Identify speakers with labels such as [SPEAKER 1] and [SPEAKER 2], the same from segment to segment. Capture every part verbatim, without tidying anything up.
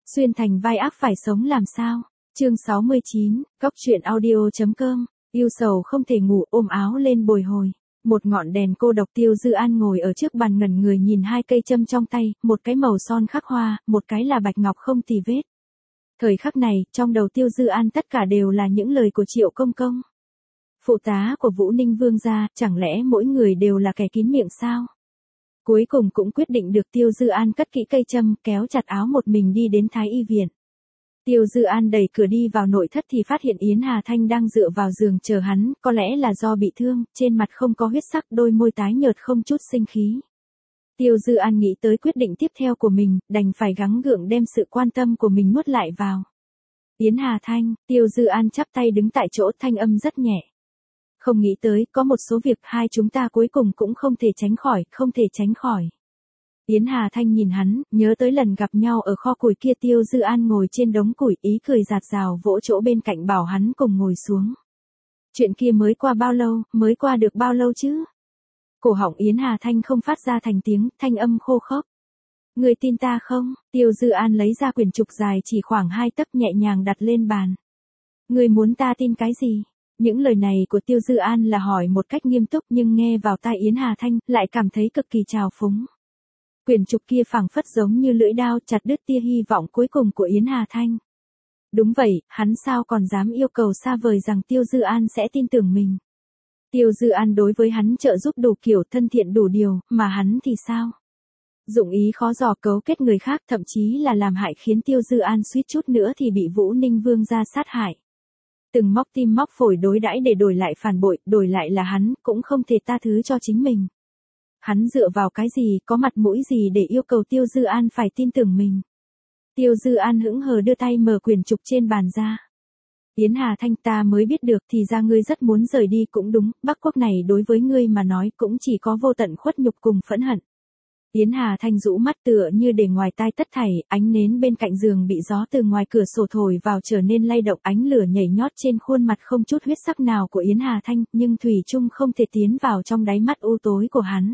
[SPEAKER 1] Xuyên thành vai ác phải sống làm sao? Chương sáu mươi chín, Góc truyện audio.com, yêu sầu không thể ngủ ôm áo lên bồi hồi. Một ngọn đèn cô độc. Tiêu Dư An ngồi ở trước bàn ngẩn người nhìn hai cây châm trong tay, một cái màu son khắc hoa, một cái là bạch ngọc không tì vết. Thời khắc này, trong đầu Tiêu Dư An tất cả đều là những lời của Triệu Công Công. Phụ tá của Vũ Ninh Vương gia, chẳng lẽ mỗi người đều là kẻ kín miệng sao? Cuối cùng cũng quyết định được. Tiêu Dư An cất kỹ cây châm, kéo chặt áo một mình đi đến Thái Y viện. Tiêu Dư An đẩy cửa đi vào nội thất thì phát hiện Yến Hà Thanh đang dựa vào giường chờ hắn, có lẽ là do bị thương, trên mặt không có huyết sắc, đôi môi tái nhợt không chút sinh khí. Tiêu Dư An nghĩ tới quyết định tiếp theo của mình, đành phải gắng gượng đem sự quan tâm của mình nuốt lại vào. Yến Hà Thanh, Tiêu Dư An chắp tay đứng tại chỗ, thanh âm rất nhẹ. Không nghĩ tới, có một số việc hai chúng ta cuối cùng cũng không thể tránh khỏi, không thể tránh khỏi. Yến Hà Thanh nhìn hắn, nhớ tới lần gặp nhau ở kho củi kia. Tiêu Dư An ngồi trên đống củi, ý cười rạt rào vỗ chỗ bên cạnh bảo hắn cùng ngồi xuống. Chuyện kia mới qua bao lâu, mới qua được bao lâu chứ? Cổ họng Yến Hà Thanh không phát ra thành tiếng, thanh âm khô khốc. Người tin ta không? Tiêu Dư An lấy ra quyển trục dài chỉ khoảng hai tấc nhẹ nhàng đặt lên bàn. Người muốn ta tin cái gì? Những lời này của Tiêu Dư An là hỏi một cách nghiêm túc, nhưng nghe vào tai Yến Hà Thanh, lại cảm thấy cực kỳ trào phúng. Quyển trục kia phảng phất giống như lưỡi dao chặt đứt tia hy vọng cuối cùng của Yến Hà Thanh. Đúng vậy, hắn sao còn dám yêu cầu xa vời rằng Tiêu Dư An sẽ tin tưởng mình. Tiêu Dư An đối với hắn trợ giúp đủ kiểu, thân thiện đủ điều, mà hắn thì sao? Dụng ý khó dò, cấu kết người khác, thậm chí là làm hại, khiến Tiêu Dư An suýt chút nữa thì bị Vũ Ninh Vương gia sát hại. Từng móc tim móc phổi đối đãi để đổi lại phản bội, đổi lại là hắn, cũng không thể tha thứ cho chính mình. Hắn dựa vào cái gì, có mặt mũi gì để yêu cầu Tiêu Dư An phải tin tưởng mình. Tiêu Dư An hững hờ đưa tay mở quyển trục trên bàn ra. Yến Hà Thanh, ta mới biết được thì ra ngươi rất muốn rời đi. Cũng đúng, Bắc Quốc này đối với ngươi mà nói cũng chỉ có vô tận khuất nhục cùng phẫn hận. Yến Hà Thanh rũ mắt tựa như để ngoài tai tất thảy, ánh nến bên cạnh giường bị gió từ ngoài cửa sổ thổi vào trở nên lay động, ánh lửa nhảy nhót trên khuôn mặt không chút huyết sắc nào của Yến Hà Thanh, nhưng thủy chung không thể tiến vào trong đáy mắt u tối của hắn.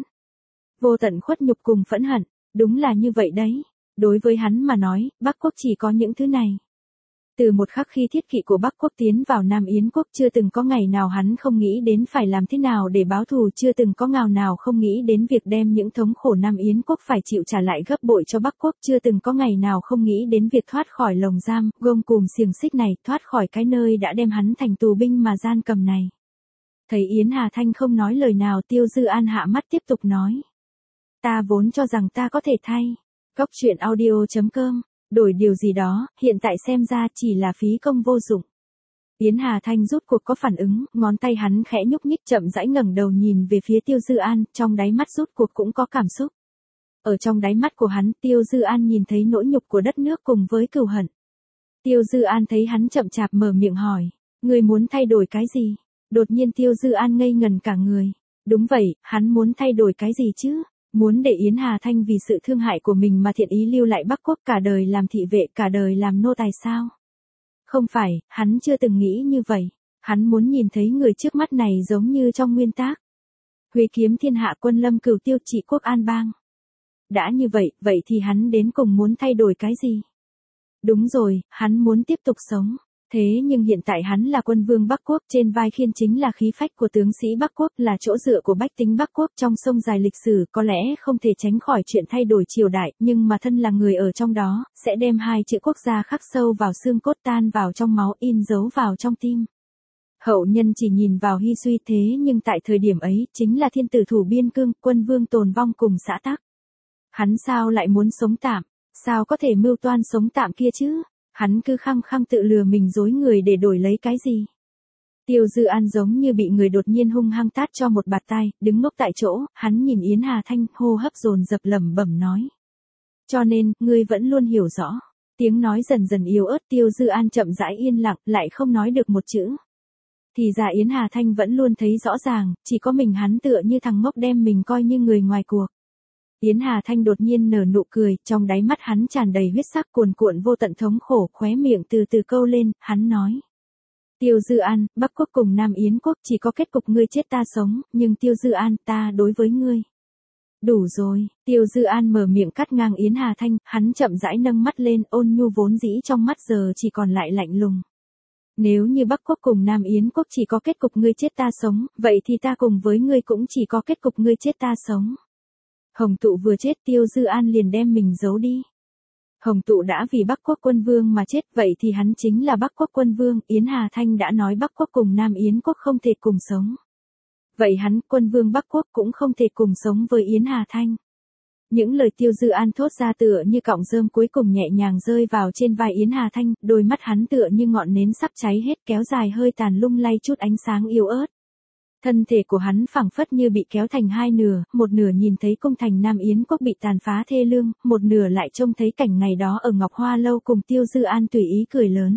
[SPEAKER 1] Vô tận khuất nhục cùng phẫn hận, đúng là như vậy đấy. Đối với hắn mà nói, Bắc Quốc chỉ có những thứ này. Từ một khắc khi thiết kỵ của Bắc Quốc tiến vào Nam Yến Quốc, chưa từng có ngày nào hắn không nghĩ đến phải làm thế nào để báo thù, chưa từng có ngào nào không nghĩ đến việc đem những thống khổ Nam Yến Quốc phải chịu trả lại gấp bội cho Bắc Quốc, chưa từng có ngày nào không nghĩ đến việc thoát khỏi lồng giam, gông cùm xiềng xích này, thoát khỏi cái nơi đã đem hắn thành tù binh mà gian cầm này. Thấy Yến Hà Thanh không nói lời nào, Tiêu Dư An hạ mắt tiếp tục nói. Ta vốn cho rằng ta có thể thay. Góc truyện audio.com, đổi điều gì đó, hiện tại xem ra chỉ là phí công vô dụng. Yến Hà Thanh rút cuộc có phản ứng, ngón tay hắn khẽ nhúc nhích, chậm rãi ngẩng đầu nhìn về phía Tiêu Dư An, trong đáy mắt rút cuộc cũng có cảm xúc. Ở trong đáy mắt của hắn, Tiêu Dư An nhìn thấy nỗi nhục của đất nước cùng với cừu hận. Tiêu Dư An thấy hắn chậm chạp mở miệng hỏi, ngươi muốn thay đổi cái gì? Đột nhiên Tiêu Dư An ngây ngần cả người. Đúng vậy, hắn muốn thay đổi cái gì chứ? Muốn để Yến Hà Thanh vì sự thương hại của mình mà thiện ý lưu lại Bắc Quốc, cả đời làm thị vệ, cả đời làm nô tài sao? Không phải, hắn chưa từng nghĩ như vậy. Hắn muốn nhìn thấy người trước mắt này giống như trong nguyên tác. Huy kiếm thiên hạ, quân lâm cửu tiêu, trị quốc an bang. Đã như vậy, vậy thì hắn đến cùng muốn thay đổi cái gì? Đúng rồi, hắn muốn tiếp tục sống. Thế nhưng hiện tại hắn là quân vương Bắc Quốc, trên vai khiên chính là khí phách của tướng sĩ Bắc Quốc, là chỗ dựa của bách tính Bắc Quốc. Trong sông dài lịch sử có lẽ không thể tránh khỏi chuyện thay đổi triều đại, nhưng mà thân là người ở trong đó, sẽ đem hai chữ quốc gia khắc sâu vào xương cốt, tan vào trong máu, in dấu vào trong tim. Hậu nhân chỉ nhìn vào hy suy, thế nhưng tại thời điểm ấy, chính là thiên tử thủ biên cương, quân vương tồn vong cùng xã tắc. Hắn sao lại muốn sống tạm? Sao có thể mưu toan sống tạm kia chứ? Hắn cứ khăng khăng tự lừa mình dối người để đổi lấy cái gì? Tiêu Dư An giống như bị người đột nhiên hung hăng tát cho một bạt tai, đứng ngốc tại chỗ, hắn nhìn Yến Hà Thanh, hô hấp dồn dập lẩm bẩm nói. Cho nên, ngươi vẫn luôn hiểu rõ. Tiếng nói dần dần yếu ớt, Tiêu Dư An chậm rãi yên lặng, lại không nói được một chữ. Thì ra Yến Hà Thanh vẫn luôn thấy rõ ràng, chỉ có mình hắn tựa như thằng ngốc đem mình coi như người ngoài cuộc. Yến Hà Thanh đột nhiên nở nụ cười, trong đáy mắt hắn tràn đầy huyết sắc, cuồn cuộn vô tận thống khổ, khóe miệng từ từ câu lên, hắn nói. Tiêu Dư An, Bắc Quốc cùng Nam Yến Quốc chỉ có kết cục ngươi chết ta sống, nhưng Tiêu Dư An, ta đối với ngươi. Đủ rồi, Tiêu Dư An mở miệng cắt ngang Yến Hà Thanh, hắn chậm rãi nâng mắt lên, ôn nhu vốn dĩ trong mắt giờ chỉ còn lại lạnh lùng. Nếu như Bắc Quốc cùng Nam Yến Quốc chỉ có kết cục ngươi chết ta sống, vậy thì ta cùng với ngươi cũng chỉ có kết cục ngươi chết ta sống. Hồng Tụ vừa chết Tiêu Dư An liền đem mình giấu đi. Hồng Tụ đã vì Bắc Quốc quân vương mà chết, vậy thì hắn chính là Bắc Quốc quân vương, Yến Hà Thanh đã nói Bắc Quốc cùng Nam Yến Quốc không thể cùng sống. Vậy hắn, quân vương Bắc Quốc cũng không thể cùng sống với Yến Hà Thanh. Những lời Tiêu Dư An thốt ra tựa như cọng rơm cuối cùng nhẹ nhàng rơi vào trên vai Yến Hà Thanh, đôi mắt hắn tựa như ngọn nến sắp cháy hết kéo dài hơi tàn lung lay chút ánh sáng yếu ớt. Thân thể của hắn phảng phất như bị kéo thành hai nửa, một nửa nhìn thấy cung thành Nam Yến Quốc bị tàn phá thê lương, một nửa lại trông thấy cảnh ngày đó ở Ngọc Hoa Lâu cùng Tiêu Dư An tùy ý cười lớn.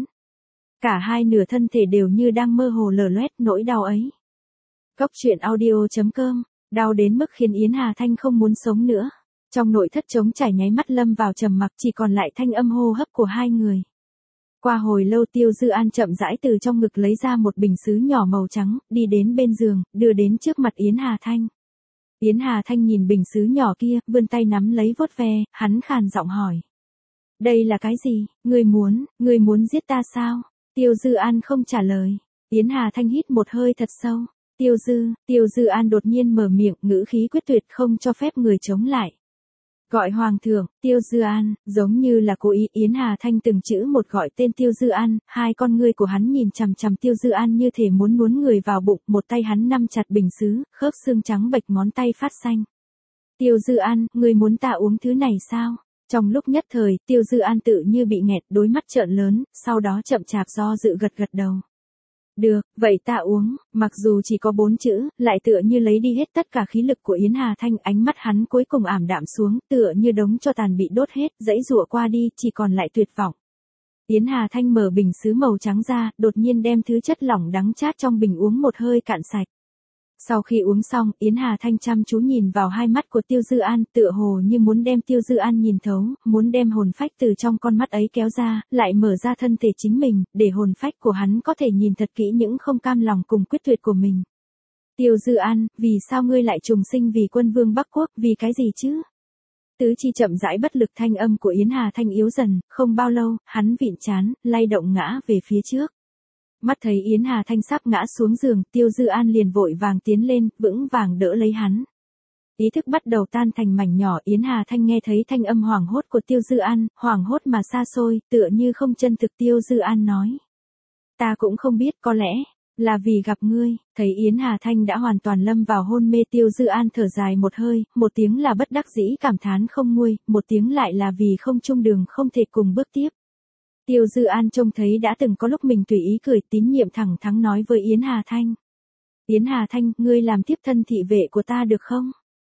[SPEAKER 1] Cả hai nửa thân thể đều như đang mơ hồ lở loét nỗi đau ấy. Cốc truyện audio chấm com, đau đến mức khiến Yến Hà Thanh không muốn sống nữa. Trong nội thất trống trải nháy mắt lâm vào trầm mặc, chỉ còn lại thanh âm hô hấp của hai người. Qua hồi lâu Tiêu Dư An chậm rãi từ trong ngực lấy ra một bình sứ nhỏ màu trắng, đi đến bên giường, đưa đến trước mặt Yến Hà Thanh. Yến Hà Thanh nhìn bình sứ nhỏ kia, vươn tay nắm lấy vuốt ve, hắn khàn giọng hỏi. Đây là cái gì, ngươi muốn, ngươi muốn giết ta sao? Tiêu Dư An không trả lời. Yến Hà Thanh hít một hơi thật sâu. Tiêu Dư, Tiêu Dư An đột nhiên mở miệng, ngữ khí quyết tuyệt không cho phép người chống lại. Gọi hoàng thượng, Tiêu Dư An, giống như là cố ý, Yến Hà Thanh từng chữ một gọi tên Tiêu Dư An, hai con ngươi của hắn nhìn chằm chằm Tiêu Dư An như thể muốn nuốt người vào bụng, một tay hắn nắm chặt bình sứ, khớp xương trắng bệch ngón tay phát xanh. Tiêu Dư An, ngươi muốn ta uống thứ này sao? Trong lúc nhất thời, Tiêu Dư An tự như bị nghẹt, đôi mắt trợn lớn, sau đó chậm chạp do dự gật gật đầu. Được, vậy ta uống, mặc dù chỉ có bốn chữ, lại tựa như lấy đi hết tất cả khí lực của Yến Hà Thanh, ánh mắt hắn cuối cùng ảm đạm xuống, tựa như đống tro tàn bị đốt hết, dãy rụa qua đi, chỉ còn lại tuyệt vọng. Yến Hà Thanh mở bình sứ màu trắng ra, đột nhiên đem thứ chất lỏng đắng chát trong bình uống một hơi cạn sạch. Sau khi uống xong, Yến Hà Thanh chăm chú nhìn vào hai mắt của Tiêu Dư An, tựa hồ như muốn đem Tiêu Dư An nhìn thấu, muốn đem hồn phách từ trong con mắt ấy kéo ra, lại mở ra thân thể chính mình, để hồn phách của hắn có thể nhìn thật kỹ những không cam lòng cùng quyết tuyệt của mình. Tiêu Dư An, vì sao ngươi lại trùng sinh vì quân vương Bắc Quốc, vì cái gì chứ? Tứ chi chậm rãi bất lực, thanh âm của Yến Hà Thanh yếu dần, không bao lâu, hắn vịn trán, lay động ngã về phía trước. Mắt thấy Yến Hà Thanh sắp ngã xuống giường, Tiêu Dư An liền vội vàng tiến lên, vững vàng đỡ lấy hắn. Ý thức bắt đầu tan thành mảnh nhỏ, Yến Hà Thanh nghe thấy thanh âm hoảng hốt của Tiêu Dư An, hoảng hốt mà xa xôi, tựa như không chân thực. Tiêu Dư An nói. Ta cũng không biết, có lẽ là vì gặp ngươi. Thấy Yến Hà Thanh đã hoàn toàn lâm vào hôn mê, Tiêu Dư An thở dài một hơi, một tiếng là bất đắc dĩ cảm thán không nguôi, một tiếng lại là vì không chung đường không thể cùng bước tiếp. Tiêu Dư An trông thấy đã từng có lúc mình tùy ý cười, tín nhiệm thẳng thắn nói với Yến Hà Thanh. Yến Hà Thanh, ngươi làm tiếp thân thị vệ của ta được không?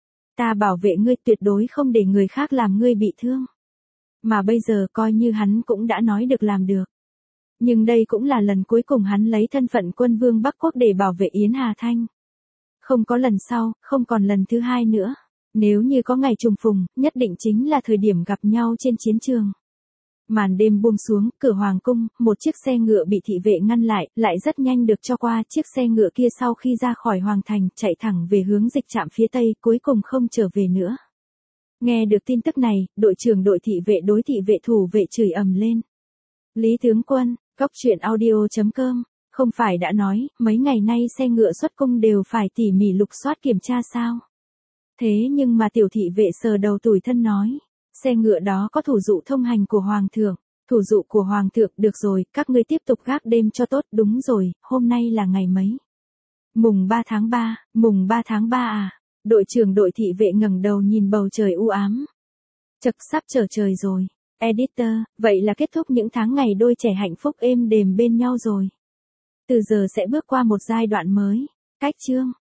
[SPEAKER 1] Ta bảo vệ ngươi, tuyệt đối không để người khác làm ngươi bị thương. Mà bây giờ coi như hắn cũng đã nói được làm được. Nhưng đây cũng là lần cuối cùng hắn lấy thân phận quân vương Bắc Quốc để bảo vệ Yến Hà Thanh. Không có lần sau, không còn lần thứ hai nữa. Nếu như có ngày trùng phùng, nhất định chính là thời điểm gặp nhau trên chiến trường. Màn đêm buông xuống, cửa hoàng cung, một chiếc xe ngựa bị thị vệ ngăn lại, lại rất nhanh được cho qua. Chiếc xe ngựa kia sau khi ra khỏi hoàng thành, chạy thẳng về hướng dịch trạm phía tây, cuối cùng không trở về nữa. Nghe được tin tức này, đội trưởng đội thị vệ đối thị vệ thủ vệ chửi ầm lên. Lý tướng quân, cốc truyện audio chấm com, không phải đã nói, mấy ngày nay xe ngựa xuất cung đều phải tỉ mỉ lục soát kiểm tra sao? Thế nhưng mà tiểu thị vệ sờ đầu tủi thân nói. Xe ngựa đó có thủ dụ thông hành của Hoàng thượng. Thủ dụ của Hoàng thượng, được rồi, các ngươi tiếp tục gác đêm cho tốt, đúng rồi, hôm nay là ngày mấy? Mùng ba tháng ba, mùng ba tháng ba à? Đội trưởng đội thị vệ ngẩng đầu nhìn bầu trời u ám. Chật, sắp trở trời rồi. Editor, vậy là kết thúc những tháng ngày đôi trẻ hạnh phúc êm đềm bên nhau rồi. Từ giờ sẽ bước qua một giai đoạn mới. Cách chương.